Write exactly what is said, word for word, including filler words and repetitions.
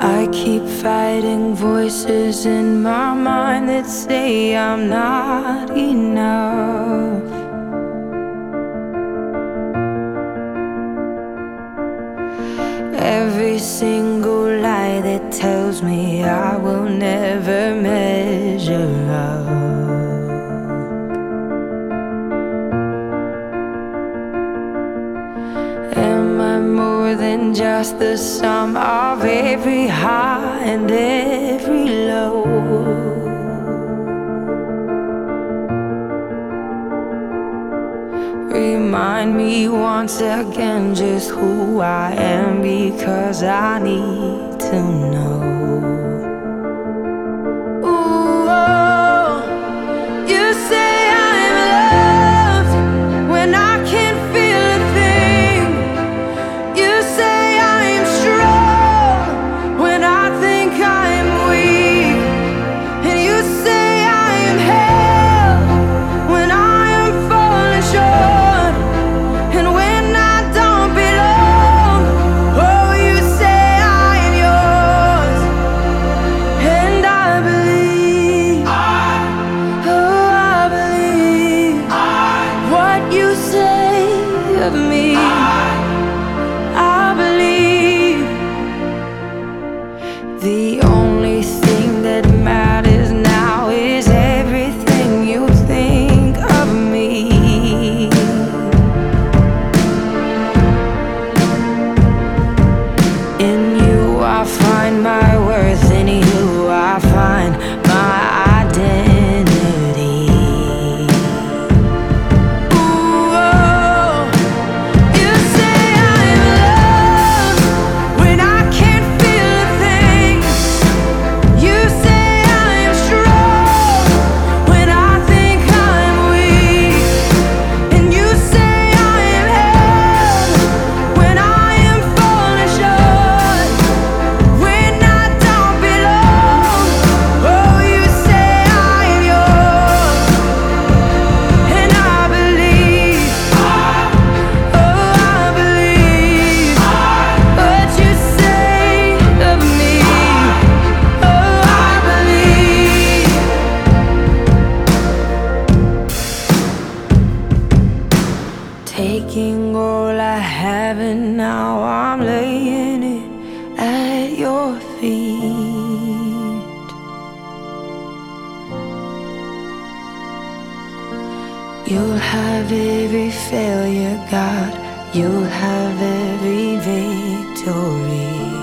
I keep fighting voices in my mind that say I'm not enough. Every single lie that tells me I will never measure up. Am I more than just the sum of every high and every low? Remind me once again just who I am, because I need to know. Ooh, oh, you say I'm loved when I can't feel a thing. You say I'm strong when I think I'm weak. And you say I am held when I am falling short. And when I don't belong, oh, you say I am yours. And I believe, oh, I believe what you say of me. I believe the only thing that matters now is everything you think of me. In you I find my worth, in you I find my identity. Ooh, oh, you say I'm loved when I can't feel a thing. You say I'm strong when I think I'm weak. And you say I am held when I am falling short. When I don't belong, oh, you say I am yours. And I believe, oh, I believe what you say of me. Oh, I believe. Taking all I have and now I'm laying it at your feet. You'll have every failure, God. You'll have every victory.